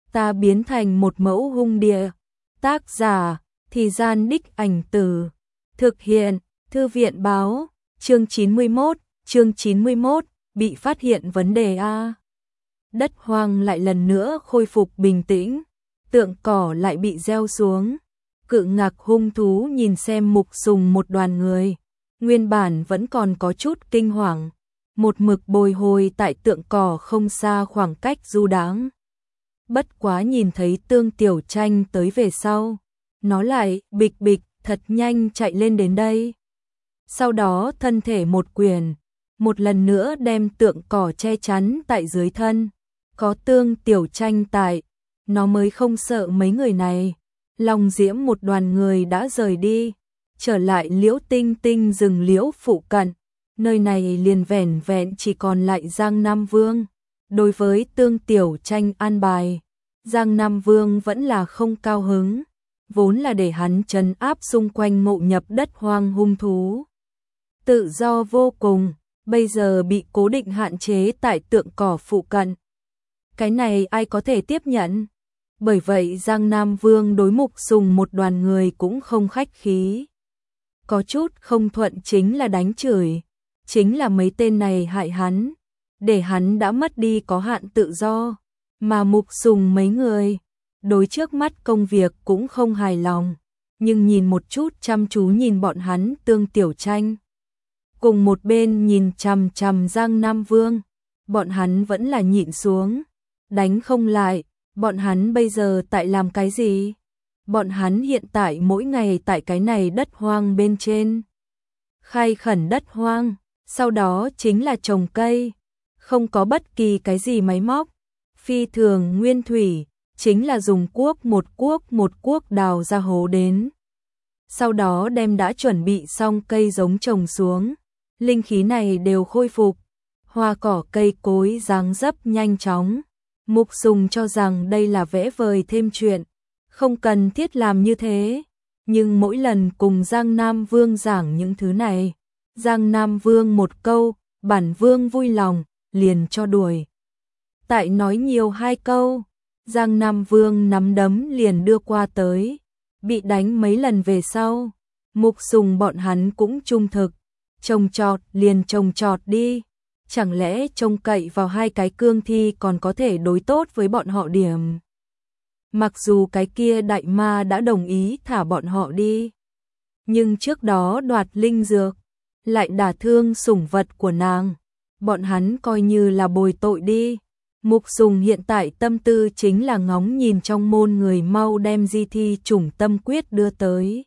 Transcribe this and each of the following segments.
ta biến thành một mẫu hung địa. Tác giả, Thì Gian Đích Ảnh Từ. Thực hiện, Thư viện báo, chương 91, bị phát hiện vấn đề A. Đất hoang lại lần nữa khôi phục bình tĩnh, tượng cỏ lại bị gieo xuống. Cự ngạc hung thú nhìn xem Mục Sùng một đoàn người, nguyên bản vẫn còn có chút kinh hoàng, một mực bồi hồi tại tượng cỏ không xa khoảng cách du đãng. Bất quá nhìn thấy Tương Tiểu Tranh tới về sau, nó lại bịch bịch thật nhanh chạy lên đến đây. Sau đó thân thể một quyền, một lần nữa đem tượng cỏ che chắn tại dưới thân. Có Tương Tiểu Tranh tại, nó mới không sợ mấy người này. Long Diễm một đoàn người đã rời đi, trở lại Liễu Tinh Tinh rừng liễu phụ cận. Nơi này liền vẻn vẹn chỉ còn lại Giang Nam Vương. Đối với Tương Tiểu Tranh an bài, Giang Nam Vương vẫn là không cao hứng, vốn là để hắn trấn áp xung quanh ngộ nhập đất hoang hung thú. Tự do vô cùng, bây giờ bị cố định hạn chế tại tượng cỏ phụ cận. Cái này ai có thể tiếp nhận? Bởi vậy Giang Nam Vương đối Mục Sùng một đoàn người cũng không khách khí. Có chút không thuận chính là đánh chửi, chính là mấy tên này hại hắn, để hắn đã mất đi có hạn tự do. Mà Mục Sùng mấy người, đối trước mắt công việc cũng không hài lòng, nhưng nhìn một chút chăm chú nhìn bọn hắn Tương Tiểu Tranh. Cùng một bên nhìn chằm chằm Giang Nam Vương, bọn hắn vẫn là nhịn xuống, đánh không lại. Bọn hắn bây giờ tại làm cái gì? Bọn hắn hiện tại mỗi ngày tại cái này đất hoang bên trên khai khẩn đất hoang, sau đó chính là trồng cây, không có bất kỳ cái gì máy móc, phi thường nguyên thủy, chính là dùng cuốc một cuốc đào ra hố đến. Sau đó đem đã chuẩn bị xong cây giống trồng xuống, linh khí này đều khôi phục, hoa cỏ cây cối dáng dấp nhanh chóng. Mục Sùng cho rằng đây là vẽ vời thêm chuyện, không cần thiết làm như thế, nhưng mỗi lần cùng Giang Nam Vương giảng những thứ này, Giang Nam Vương một câu, bản Vương vui lòng, liền cho đuổi. Tại nói nhiều hai câu, Giang Nam Vương nắm đấm liền đưa qua tới, bị đánh mấy lần về sau, Mục Sùng bọn hắn cũng trung thực, trồng trọt liền trồng trọt đi. Chẳng lẽ trông cậy vào hai cái cương thi còn có thể đối tốt với bọn họ điểm. Mặc dù cái kia đại ma đã đồng ý thả bọn họ đi, nhưng trước đó đoạt linh dược, lại đả thương sủng vật của nàng, bọn hắn coi như là bồi tội đi. Mục Sùng hiện tại tâm tư chính là ngóng nhìn trong môn người mau đem di thi chủng tâm quyết đưa tới,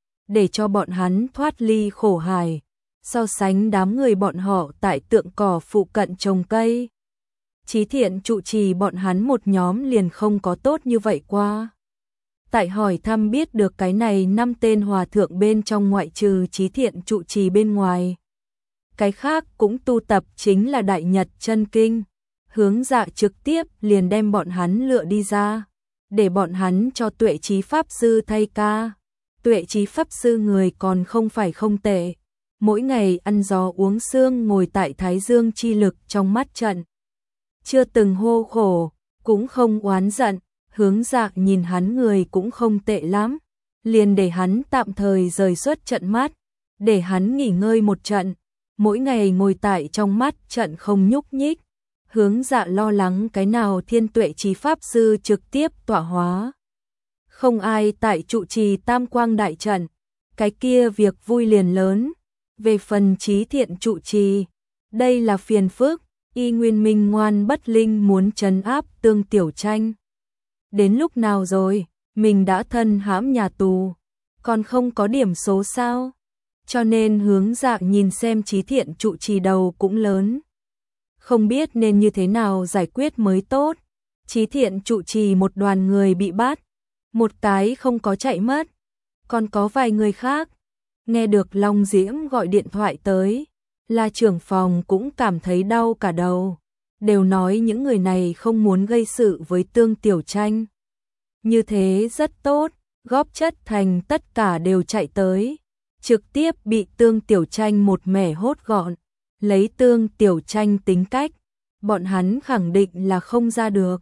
để cho bọn hắn thoát ly khổ hải. So sánh đám người bọn họ tại tượng cỏ phụ cận trồng cây, Chí Thiện trụ trì bọn hắn một nhóm liền không có tốt như vậy qua. Tại hỏi thăm biết được cái này 5 tên hòa thượng bên trong ngoại trừ Chí Thiện trụ trì bên ngoài, cái khác cũng tu tập chính là Đại Nhật Chân Kinh. Hướng Dạ trực tiếp liền đem bọn hắn lựa đi ra, để bọn hắn cho Tuệ Chí Pháp Sư thay ca. Tuệ Chí Pháp Sư người còn không phải không tệ, mỗi ngày ăn gió uống sương ngồi tại Thái Dương chi lực trong mắt trận, chưa từng hô khổ, cũng không oán giận. Hướng Dạ nhìn hắn người cũng không tệ lắm, liền để hắn tạm thời rời xuất trận mắt, để hắn nghỉ ngơi một trận, mỗi ngày ngồi tại trong mắt trận không nhúc nhích. Hướng Dạ lo lắng cái nào Thiên Tuệ Chí Pháp Sư trực tiếp tọa hóa, không ai tại trụ trì Tam Quang đại trận, cái kia việc vui liền lớn. Về phần Chí Thiện trụ trì, đây là phiền phức, y nguyên minh ngoan bất linh muốn trấn áp Tương Tiểu Tranh. Đến lúc nào rồi, mình đã thân hãm nhà tù, còn không có điểm số sao? Cho nên Hướng Dạ nhìn xem Chí Thiện trụ trì đầu cũng lớn, không biết nên như thế nào giải quyết mới tốt. Chí Thiện trụ trì một đoàn người bị bắt, một cái không có chạy mất, còn có vài người khác. Nghe được Long Diễm gọi điện thoại tới, là trưởng phòng cũng cảm thấy đau cả đầu, đều nói những người này không muốn gây sự với Tương Tiểu Tranh. Như thế rất tốt, góp chất thành tất cả đều chạy tới, trực tiếp bị Tương Tiểu Tranh một mẻ hốt gọn. Lấy Tương Tiểu Tranh tính cách, bọn hắn khẳng định là không ra được.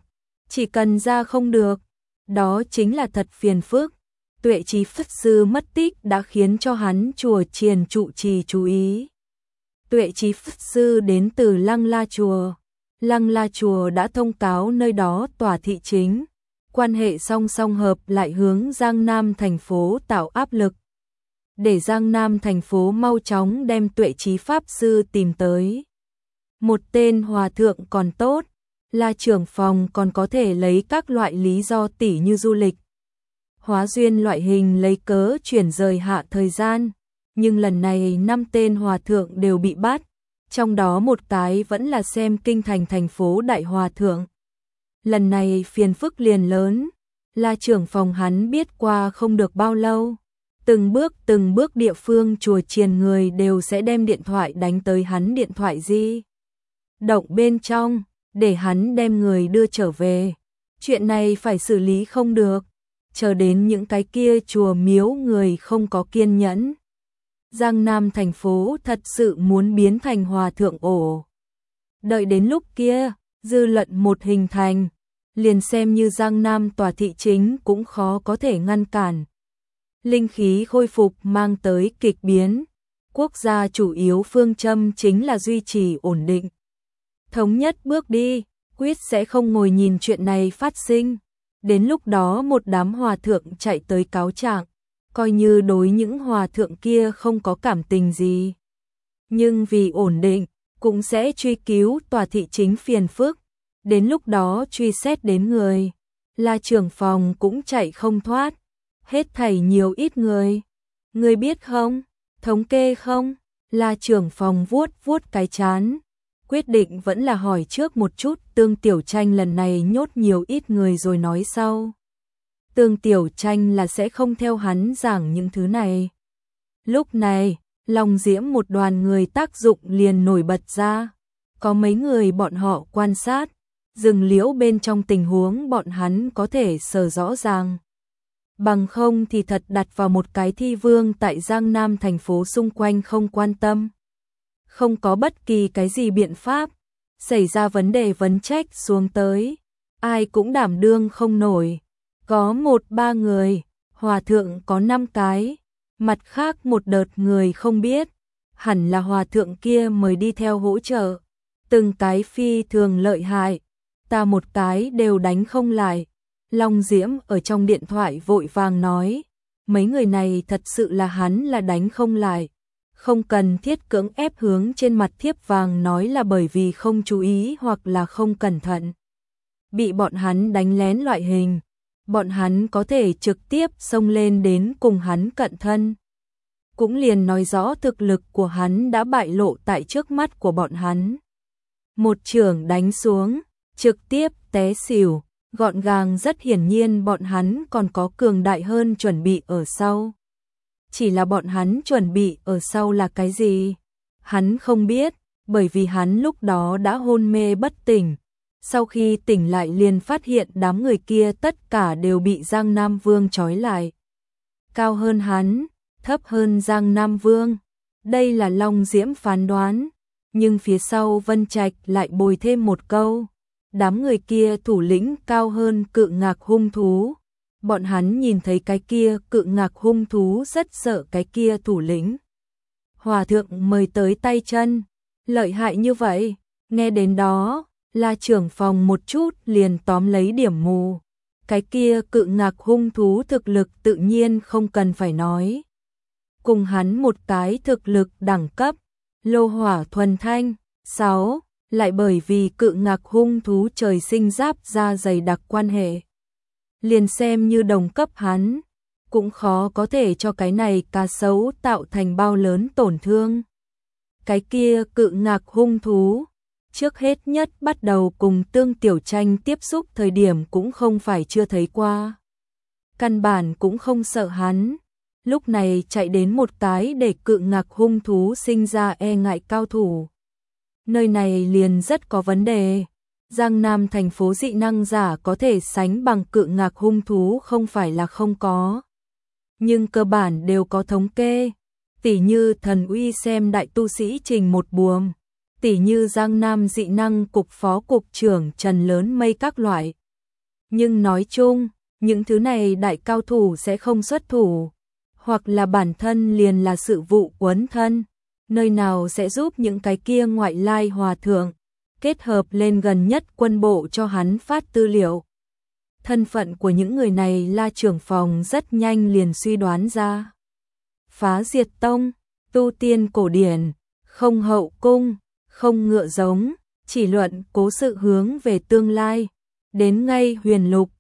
chỉ cần ra không được, đó chính là thật phiền phức. Tuệ Trí Pháp Sư mất tích đã khiến cho hắn chùa chiền trụ trì chú ý. Tuệ Trí Pháp Sư đến từ Lăng La Chùa. Lăng La Chùa đã thông cáo nơi đó tòa thị chính, quan hệ song song hợp lại hướng Giang Nam thành phố tạo áp lực. Để Giang Nam thành phố mau chóng đem Tuệ Trí Pháp Sư tìm tới. Một tên hòa thượng còn tốt, là trưởng phòng còn có thể lấy các loại lý do tỉ như du lịch, hóa duyên loại hình lấy cớ chuyển rời hạ thời gian. Nhưng lần này 5 tên hòa thượng đều bị bắt, trong đó một cái vẫn là xem kinh thành thành phố đại hòa thượng. Lần này phiền phức liền lớn, là trưởng phòng hắn biết qua không được bao lâu. Từng bước địa phương chùa chiền người đều sẽ đem điện thoại đánh tới hắn điện thoại di động bên trong, để hắn đem người đưa trở về. Chuyện này phải xử lý không được, chờ đến những cái kia chùa miếu người không có kiên nhẫn. Giang Nam thành phố thật sự muốn biến thành hòa thượng ổ. Đợi đến lúc kia, dư luận một hình thành, liền xem như Giang Nam tòa thị chính cũng khó có thể ngăn cản. Linh khí khôi phục mang tới kịch biến, quốc gia chủ yếu phương châm chính là duy trì ổn định. Thống nhất bước đi, quyết sẽ không ngồi nhìn chuyện này phát sinh. Đến lúc đó một đám hòa thượng chạy tới cáo trạng, coi như đối những hòa thượng kia không có cảm tình gì. Nhưng vì ổn định, cũng sẽ truy cứu tòa thị chính phiền phức. Đến lúc đó truy xét đến người, là trưởng phòng cũng chạy không thoát. Hết thảy nhiều ít người. Người biết không? Thống kê không? Là trưởng phòng vuốt cái chán. Quyết định vẫn là hỏi trước một chút Tương Tiểu Tranh lần này nhốt nhiều ít người rồi nói sau. Tương Tiểu Tranh là sẽ không theo hắn giảng những thứ này. Lúc này, Long Diễm một đoàn người tác dụng liền nổi bật ra. Có mấy người bọn họ quan sát, rừng liễu bên trong tình huống bọn hắn có thể sờ rõ ràng. Bằng không thì thật đặt vào một cái thi vương tại Giang Nam thành phố xung quanh không quan tâm. Không có bất kỳ cái gì biện pháp, xảy ra vấn đề vấn trách xuống tới, ai cũng đảm đương không nổi. Có 1-3 người, hòa thượng có 5 cái, mặt khác một đợt người không biết, hẳn là hòa thượng kia mới đi theo hỗ trợ. Từng cái phi thường lợi hại, ta một cái đều đánh không lại. Long Diễm ở trong điện thoại vội vàng nói, mấy người này thật sự là hắn là đánh không lại. Không cần thiết cưỡng ép hướng trên mặt thiếp vàng nói là bởi vì không chú ý hoặc là không cẩn thận. Bị bọn hắn đánh lén loại hình, bọn hắn có thể trực tiếp xông lên đến cùng hắn cận thân. Cũng liền nói rõ thực lực của hắn đã bại lộ tại trước mắt của bọn hắn. Một chưởng đánh xuống, trực tiếp té xỉu, gọn gàng, rất hiển nhiên bọn hắn còn có cường đại hơn chuẩn bị ở sau. Chỉ là bọn hắn chuẩn bị ở sau là cái gì? Hắn không biết, bởi vì hắn lúc đó đã hôn mê bất tỉnh. Sau khi tỉnh lại liền phát hiện đám người kia tất cả đều bị Giang Nam Vương trói lại. Cao hơn hắn, thấp hơn Giang Nam Vương. Đây là Long Diễm phán đoán. Nhưng phía sau Vân Trạch lại bồi thêm một câu. Đám người kia thủ lĩnh cao hơn Cự Ngạc hung thú. Bọn hắn nhìn thấy cái kia Cự Ngạc hung thú rất sợ cái kia thủ lĩnh. Hòa thượng mời tới tay chân, lợi hại như vậy, nghe đến đó, là trưởng phòng một chút liền tóm lấy điểm mù. Cái kia Cự Ngạc hung thú thực lực tự nhiên không cần phải nói. Cùng hắn một cái thực lực đẳng cấp, lô hỏa thuần thanh, 6, lại bởi vì Cự Ngạc hung thú trời sinh giáp da dày đặc quan hệ. Liền xem như đồng cấp hắn, cũng khó có thể cho cái này cá sấu tạo thành bao lớn tổn thương. Cái kia Cự Ngạc hung thú, trước hết nhất bắt đầu cùng Tương Tiểu Tranh tiếp xúc thời điểm cũng không phải chưa thấy qua. Căn bản cũng không sợ hắn, lúc này chạy đến một cái để Cự Ngạc hung thú sinh ra e ngại cao thủ. Nơi này liền rất có vấn đề. Giang Nam thành phố dị năng giả có thể sánh bằng Cự Ngạc hung thú không phải là không có. Nhưng cơ bản đều có thống kê. Tỉ như Thần Uy xem đại tu sĩ Trình Một Buồm. Tỉ như Giang Nam dị năng cục phó cục trưởng Trần Lớn Mây các loại. Nhưng nói chung, những thứ này đại cao thủ sẽ không xuất thủ, hoặc là bản thân liền là sự vụ quấn thân, nơi nào sẽ giúp những cái kia ngoại lai hòa thượng kết hợp lên gần nhất quân bộ cho hắn phát tư liệu. Thân phận của những người này La trưởng phòng rất nhanh liền suy đoán ra. Phá diệt tông, tu tiên cổ điển, không hậu cung, không ngựa giống, chỉ luận cố sự hướng về tương lai. Đến ngay huyền lục,